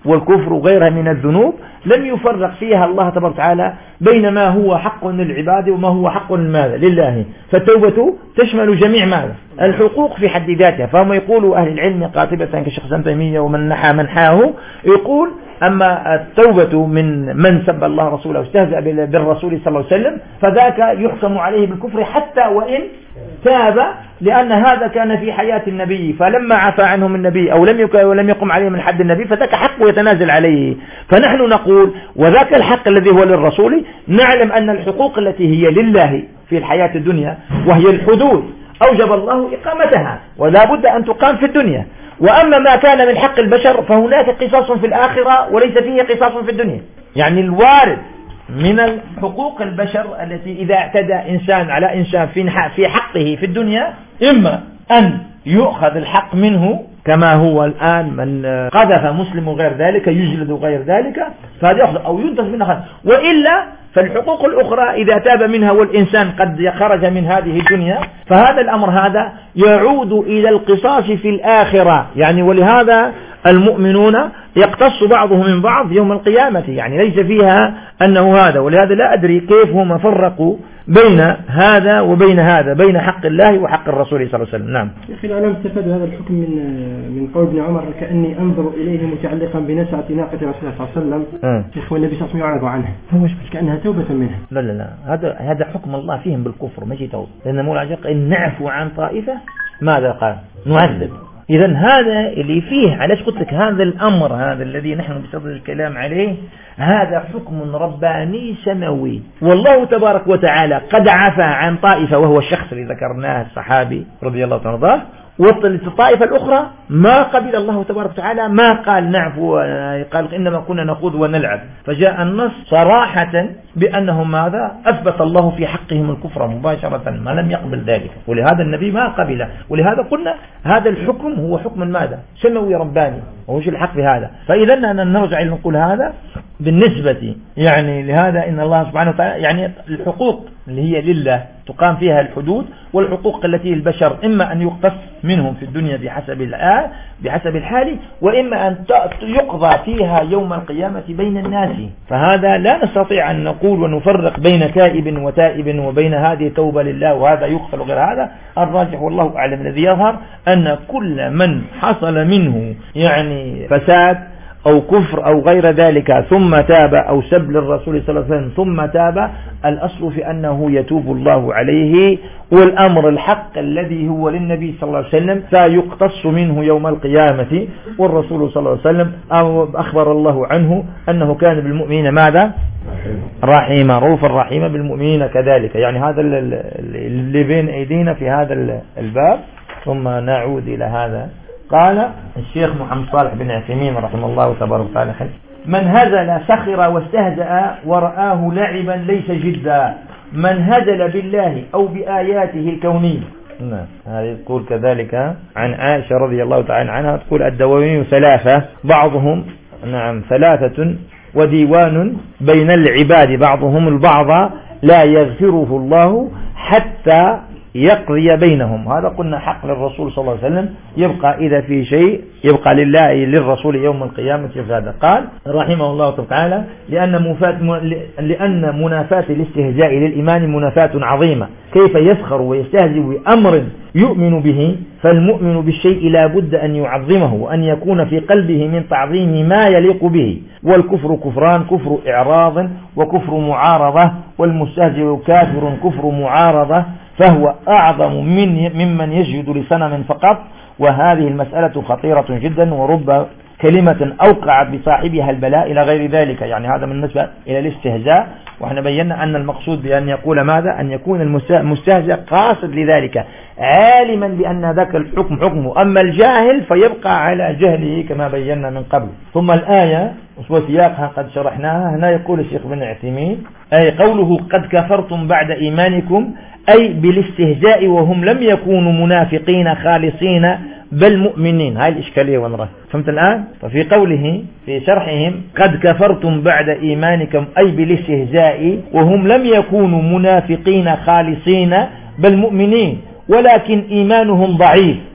والكفر وغيرها من الذنوب لم يفرق فيها الله تبارك وتعالى بين ما هو حق للعباد وما هو حق ماذا لله. فالتوبة تشمل جميع ماذا الحقوق في حد ذاتها. فهم يقولوا أهل العلم قاطبة كشيخ ابن تيمية ومن نحى منحاه يقول أما التوبة من من سب الله رسوله واستهزأ بالرسول صلى الله عليه وسلم فذاك يحكم عليه بالكفر حتى وإن تاب، لأن هذا كان في حياة النبي، فلما عفى عنهم النبي أو لم ولم يقم عليه من حد النبي فذاك حق يتنازل عليه. فنحن نقول وذاك الحق الذي هو للرسول نعلم أن الحقوق التي هي لله في الحياة الدنيا وهي الحدود أوجب الله إقامتها ولا بد أن تقام في الدنيا. وأما ما كان من حق البشر فهناك قصاص في الآخرة وليس فيه قصاص في الدنيا. يعني الوارد من حقوق البشر التي إذا اعتدى إنسان على إنسان في حقه في الدنيا إما أن يؤخذ الحق منه كما هو الآن من قذف مسلم غير ذلك يجلد غير ذلك فهذا يأخذ أو ينتج منها، وإلا فالحقوق الأخرى إذا تاب منها والإنسان قد خرج من هذه الدنيا فهذا الأمر هذا يعود إلى القصاص في الآخرة. يعني ولهذا المؤمنون يقتص بعضهم من بعض يوم القيامة، يعني ليس فيها أنه هذا. ولهذا لا أدري كيف هم فرقوا بين هذا وبين هذا، بين حق الله وحق الرسول صلى الله عليه وسلم. نعم. يا أخي العلماء استفادوا هذا الحكم من من قول ابن عمر كأني أنظر إليه متعلقا بنسعة ناقة رسول الله صلى الله عليه وسلم. يا أخي النبي صلى الله عليه وسلم يعرض عنها كأنها توبة منها. لا لا لا هذا هذا حكم الله فيهم بالكفر ماشي توبة، لأن مولانا قال إن نعفو عن طائفة ماذا قال؟ نعذب. إذا هذا اللي فيه علاش قلت لك هذا الأمر هذا الذي نحن بصدد الكلام عليه هذا حكم رباني سماوي، والله تبارك وتعالى قد عفى عن طائفة وهو الشخص اللي ذكرناه الصحابي رضي الله عنه، والطائفة الأخرى ما قبل الله تبارك وتعالى ما قال نعفو، قال إنما كنا نخوض ونلعب. فجاء النص صراحة بأنهم ماذا أثبت الله في حقهم الكفر مباشرة ما لم يقبل ذلك، ولهذا النبي ما قبله. ولهذا قلنا هذا الحكم هو حكم ماذا سماوي رباني وهوش الحق بهذا. فإذا أننا نرجع نقول هذا بالنسبة يعني لهذا إن الله سبحانه وتعالى يعني الحقوق اللي هي لله تقام فيها الحدود، والحقوق التي البشر إما أن يقتص منهم في الدنيا بحسب الآن بحسب الحال، وإما أن يقضى فيها يوم القيامة بين الناس. فهذا لا نستطيع أن نقول ونفرق بين تائب وتائب وبين هذه توبة لله وهذا يغفل غير هذا. الراجح والله أعلم الذي يظهر أن كل من حصل منه يعني فساد أو كفر أو غير ذلك ثم تاب أو سب للرسول صلى الله عليه وسلم ثم تاب الأصل في أنه يتوب الله عليه، والأمر الحق الذي هو للنبي صلى الله عليه وسلم سيقتص منه يوم القيامة. والرسول صلى الله عليه وسلم أخبر الله عنه أنه كان بالمؤمنين ماذا رحيما رؤوفا رحيما بالمؤمنين كذلك. يعني هذا اللي بين أيدينا في هذا الباب. ثم نعود إلى هذا. قال الشيخ محمد صالح بن عثيمين رحمه الله تبارك وتعالى من هزل سخر واستهزأ ورآه لعبا ليس جدا، من هزل بالله أو بآياته الكونية. نعم هذه تقول كذلك عن عائشة رضي الله تعالى عنها، تقول الدواوين ثلاثة بعضهم نعم ثلاثة وديوان بين العباد بعضهم البعض لا يغفره الله حتى يقضي بينهم. هذا قلنا حق للرسول صلى الله عليه وسلم يبقى إذا في شيء يبقى لله للرسول يوم القيامة. هذا قال رحمه الله تعالى لأن, مفات لأن منافاة الاستهزاء للإيمان منافاة عظيمة، كيف يسخر ويستهزئ بأمر يؤمن به، فالمؤمن بالشيء لا بد أن يعظمه وأن يكون في قلبه من تعظيم ما يليق به. والكفر كفران، كفر إعراض وكفر معارضة، والمستهزئ كافر كفر معارضة، فهو أعظم من ممن يسجد لصنم فقط. وهذه المسألة خطيرة جدا، ورب كلمة أوقعت بصاحبها البلاء إلى غير ذلك. يعني هذا بالنسبة إلى الاستهزاء، وإحنا بينا أن المقصود بأن يقول ماذا أن يكون المستهزئ قاصد لذلك عالما بأن ذاك الحكم حكمه، أما الجاهل فيبقى على جهله كما بينا من قبل. ثم الآية وسياقها قد شرحناها. هنا يقول الشيخ بن عثيمين أي قوله قد كفرتم بعد إيمانكم أي بالاستهزاء وهم لم يكونوا منافقين خالصين بل مؤمنين. هاي الإشكالية ونرى فهمت الآن. ففي قوله في شرحهم قد كفرتم بعد إيمانكم أي بالاستهزاء وهم لم يكونوا منافقين خالصين بل مؤمنين، ولكن إيمانهم ضعيف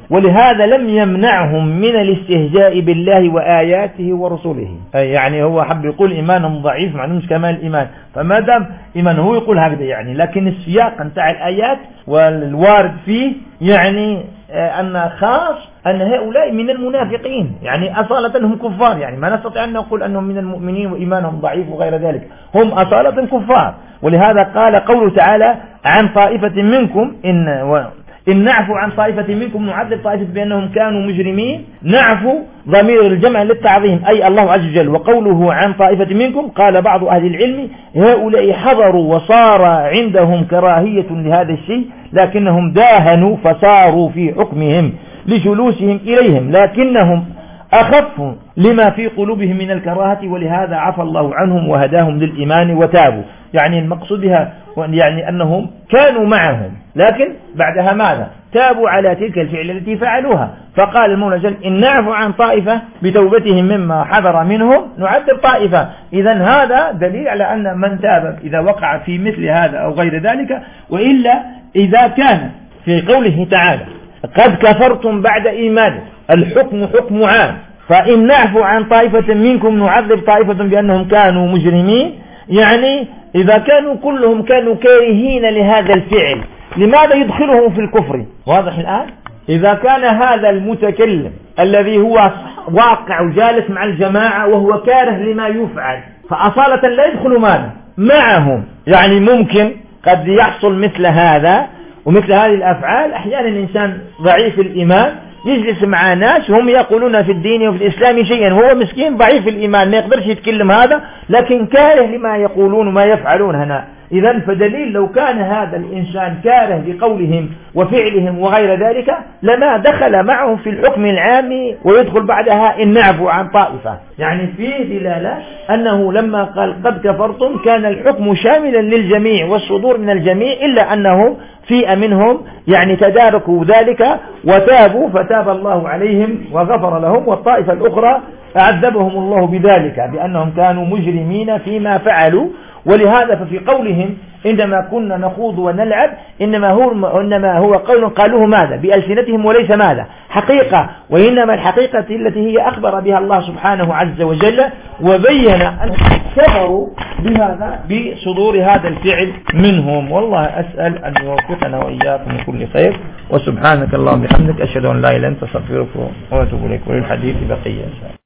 ولهذا لم يمنعهم من الاستهزاء بالله وآياته ورسوله. أي يعني هو حب يقول إيمانهم ضعيف، ما عندهمش كمال الإيمان، فما دام إيمان هو يقول هكذا يعني، لكن السياق نتاع الآيات والوارد فيه يعني أن خاص أن هؤلاء من المنافقين، يعني أصالة هم كفار، يعني ما نستطيع أن نقول أنهم من المؤمنين وإيمانهم ضعيف وغير ذلك، هم أصالة كفار. ولهذا قال قوله تعالى عن طائفة منكم إن و إن نعفو عن طائفة منكم نعذب طائفة بأنهم كانوا مجرمين. نعفو ضمير الجمع للتعظيم أي الله عز وجل. وقوله عن طائفة منكم قال بعض أهل العلم هؤلاء حضروا وصار عندهم كراهية لهذا الشيء، لكنهم داهنوا فصاروا في حكمهم لجلوسهم إليهم، لكنهم أخفوا لما في قلوبهم من الكراهة، ولهذا عفى الله عنهم وهداهم للإيمان وتابوا. يعني المقصود بها يعني أنهم كانوا معهم، لكن بعدها ماذا؟ تابوا على تلك الفعل التي فعلوها. فقال المولى جل إن نعفو عن طائفة بتوبتهم مما حضر منهم نعذب طائفة. إذا هذا دليل على أن من تاب إذا وقع في مثل هذا أو غير ذلك. وإلا إذا كان في قوله تعالى قد كفرتم بعد إيمانكم الحكم حكم عام، فإن نعفو عن طائفة منكم نعذب طائفة بأنهم كانوا مجرمين، يعني إذا كانوا كلهم كانوا كارهين لهذا الفعل لماذا يدخلهم في الكفر؟ واضح الآن؟ إذا كان هذا المتكلم الذي هو واقع وجالس مع الجماعة وهو كاره لما يفعل فأصالة لا يدخل ماذا؟ معهم. يعني ممكن قد يحصل مثل هذا ومثل هذه الأفعال. أحيانا الإنسان ضعيف الإيمان يجلس مع ناس هم يقولون في الدين وفي الإسلام شيئا، هو مسكين ضعيف الإيمان ما يقدرش يتكلم هذا، لكن كاره لما يقولون وما يفعلون هنا. إذن فدليل لو كان هذا الإنسان كاره لقولهم وفعلهم وغير ذلك لما دخل معهم في الحكم العام ويدخل بعدها إن نعفو عن طائفة. يعني فيه دلالة أنه لما قال قد كفرتم كان الحكم شاملا للجميع والصدور من الجميع، إلا أنه فئة منهم يعني تداركوا ذلك وتابوا فتاب الله عليهم وغفر لهم، والطائفة الأخرى أعذبهم الله بذلك بأنهم كانوا مجرمين فيما فعلوا. ولهذا ففي قولهم إنما كنا نخوض ونلعب إنما هو, إنما هو قول قالوه ماذا بألسنتهم وليس ماذا حقيقة، وإنما الحقيقة التي هي أخبر بها الله سبحانه عز وجل وبين أن كفروا بهذا بصدور هذا الفعل منهم. والله أسأل أن يوفقنا وإياكم كل خير، وسبحانك اللهم وبحمدك أشهد أن لا إله إلا أنت أستغفرك وأتوب إليك، وللحديث بقية.